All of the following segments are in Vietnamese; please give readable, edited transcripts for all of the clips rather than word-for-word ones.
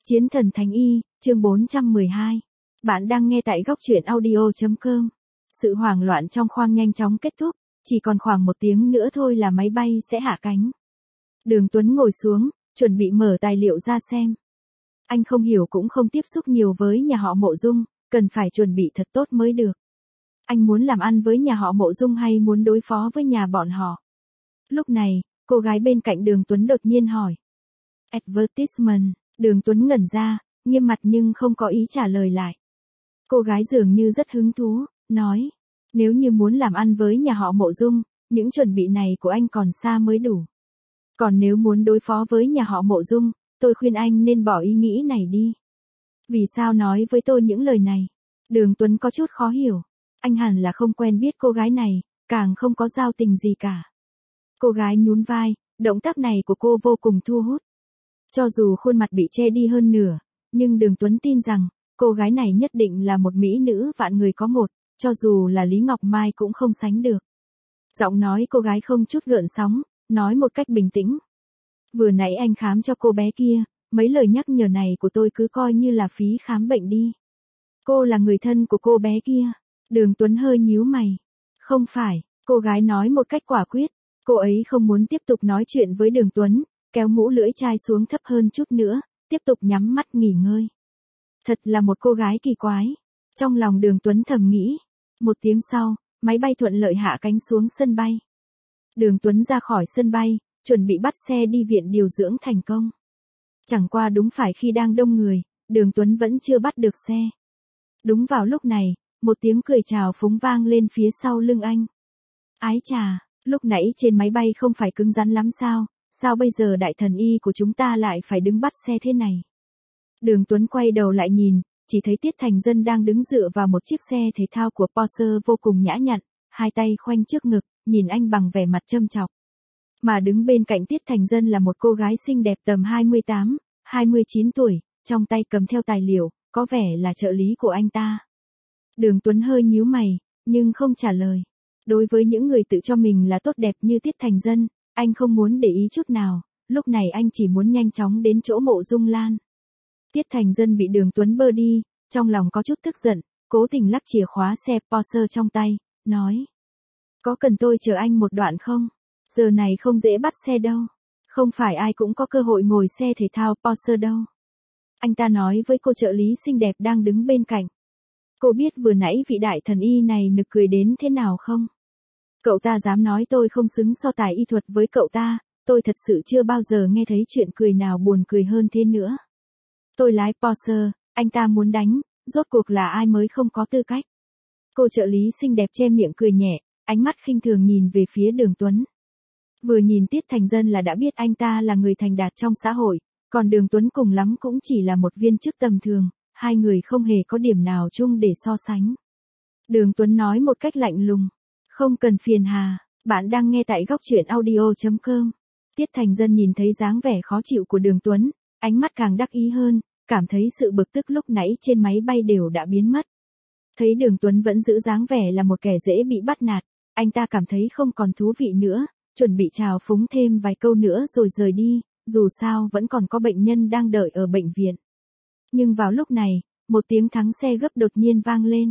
Chiến thần Thánh Y, chương 412. Bạn đang nghe tại góc truyện audio.com. Sự hoảng loạn trong khoang nhanh chóng kết thúc, chỉ còn khoảng 1 tiếng nữa thôi là máy bay sẽ hạ cánh. Đường Tuấn ngồi xuống, chuẩn bị mở tài liệu ra xem. Anh không hiểu cũng không tiếp xúc nhiều với nhà họ Mộ Dung, cần phải chuẩn bị thật tốt mới được. Anh muốn làm ăn với nhà họ Mộ Dung hay muốn đối phó với nhà bọn họ? Lúc này, cô gái bên cạnh Đường Tuấn đột nhiên hỏi. Advertisement. Đường Tuấn ngẩn ra, nghiêm mặt nhưng không có ý trả lời lại. Cô gái dường như rất hứng thú, nói. Nếu như muốn làm ăn với nhà họ Mộ Dung, những chuẩn bị này của anh còn xa mới đủ. Còn nếu muốn đối phó với nhà họ Mộ Dung, tôi khuyên anh nên bỏ ý nghĩ này đi. Vì sao nói với tôi những lời này? Đường Tuấn có chút khó hiểu. Anh hẳn là không quen biết cô gái này, càng không có giao tình gì cả. Cô gái nhún vai, động tác này của cô vô cùng thu hút. Cho dù khuôn mặt bị che đi hơn nửa, nhưng Đường Tuấn tin rằng, cô gái này nhất định là một mỹ nữ vạn người có một, cho dù là Lý Ngọc Mai cũng không sánh được. Giọng nói cô gái không chút gợn sóng, nói một cách bình tĩnh. Vừa nãy anh khám cho cô bé kia, mấy lời nhắc nhở này của tôi cứ coi như là phí khám bệnh đi. Cô là người thân của cô bé kia. Đường Tuấn hơi nhíu mày. Không phải, cô gái nói một cách quả quyết. Cô ấy không muốn tiếp tục nói chuyện với Đường Tuấn, kéo mũ lưỡi chai xuống thấp hơn chút nữa, tiếp tục nhắm mắt nghỉ ngơi. Thật là một cô gái kỳ quái. Trong lòng Đường Tuấn thầm nghĩ. 1 tiếng sau, máy bay thuận lợi hạ cánh xuống sân bay. Đường Tuấn ra khỏi sân bay, chuẩn bị bắt xe đi viện điều dưỡng thành công. Chẳng qua đúng phải khi đang đông người, Đường Tuấn vẫn chưa bắt được xe. Đúng vào lúc này, một tiếng cười chào phúng vang lên phía sau lưng anh. Ái chà, lúc nãy trên máy bay không phải cứng rắn lắm sao? Sao bây giờ đại thần y của chúng ta lại phải đứng bắt xe thế này? Đường Tuấn quay đầu lại nhìn, chỉ thấy Tiết Thành Dân đang đứng dựa vào một chiếc xe thể thao của Porsche vô cùng nhã nhặn, hai tay khoanh trước ngực, nhìn anh bằng vẻ mặt châm chọc. Mà đứng bên cạnh Tiết Thành Dân là một cô gái xinh đẹp tầm 28, 29 tuổi, trong tay cầm theo tài liệu, có vẻ là trợ lý của anh ta. Đường Tuấn hơi nhíu mày, nhưng không trả lời. Đối với những người tự cho mình là tốt đẹp như Tiết Thành Dân, anh không muốn để ý chút nào, lúc này anh chỉ muốn nhanh chóng đến chỗ Mộ Dung Lan. Tiết Thành Dân bị Đường Tuấn bơ đi, trong lòng có chút tức giận, cố tình lắc chìa khóa xe Porsche trong tay, nói. Có cần tôi chờ anh một đoạn không? Giờ này không dễ bắt xe đâu. Không phải ai cũng có cơ hội ngồi xe thể thao Porsche đâu. Anh ta nói với cô trợ lý xinh đẹp đang đứng bên cạnh. Cô biết vừa nãy vị đại thần y này nực cười đến thế nào không? Cậu ta dám nói tôi không xứng so tài y thuật với cậu ta, tôi thật sự chưa bao giờ nghe thấy chuyện cười nào buồn cười hơn thế nữa. Tôi lái Porsche, anh ta muốn đánh, rốt cuộc là ai mới không có tư cách. Cô trợ lý xinh đẹp che miệng cười nhẹ, ánh mắt khinh thường nhìn về phía Đường Tuấn. Vừa nhìn Tiết Thành Dân là đã biết anh ta là người thành đạt trong xã hội, còn Đường Tuấn cùng lắm cũng chỉ là một viên chức tầm thường, hai người không hề có điểm nào chung để so sánh. Đường Tuấn nói một cách lạnh lùng. Không cần phiền hà, bạn đang nghe tại góc truyện audio.com. Tiết Thành Dân nhìn thấy dáng vẻ khó chịu của Đường Tuấn, ánh mắt càng đắc ý hơn, cảm thấy sự bực tức lúc nãy trên máy bay đều đã biến mất. Thấy Đường Tuấn vẫn giữ dáng vẻ là một kẻ dễ bị bắt nạt, anh ta cảm thấy không còn thú vị nữa, chuẩn bị chào phúng thêm vài câu nữa rồi rời đi, dù sao vẫn còn có bệnh nhân đang đợi ở bệnh viện. Nhưng vào lúc này, một tiếng thắng xe gấp đột nhiên vang lên.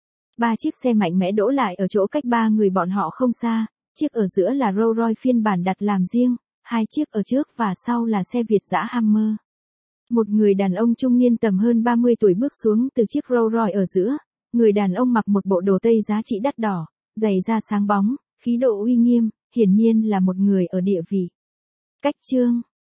3 chiếc xe mạnh mẽ đỗ lại ở chỗ cách 3 người bọn họ không xa, chiếc ở giữa là Rolls Royce phiên bản đặt làm riêng, 2 chiếc ở trước và sau là xe Việt dã Hammer. Một người đàn ông trung niên tầm hơn 30 tuổi bước xuống từ chiếc Rolls Royce ở giữa, người đàn ông mặc một bộ đồ tây giá trị đắt đỏ, giày da sáng bóng, khí độ uy nghiêm, hiển nhiên là một người ở địa vị. Cách chương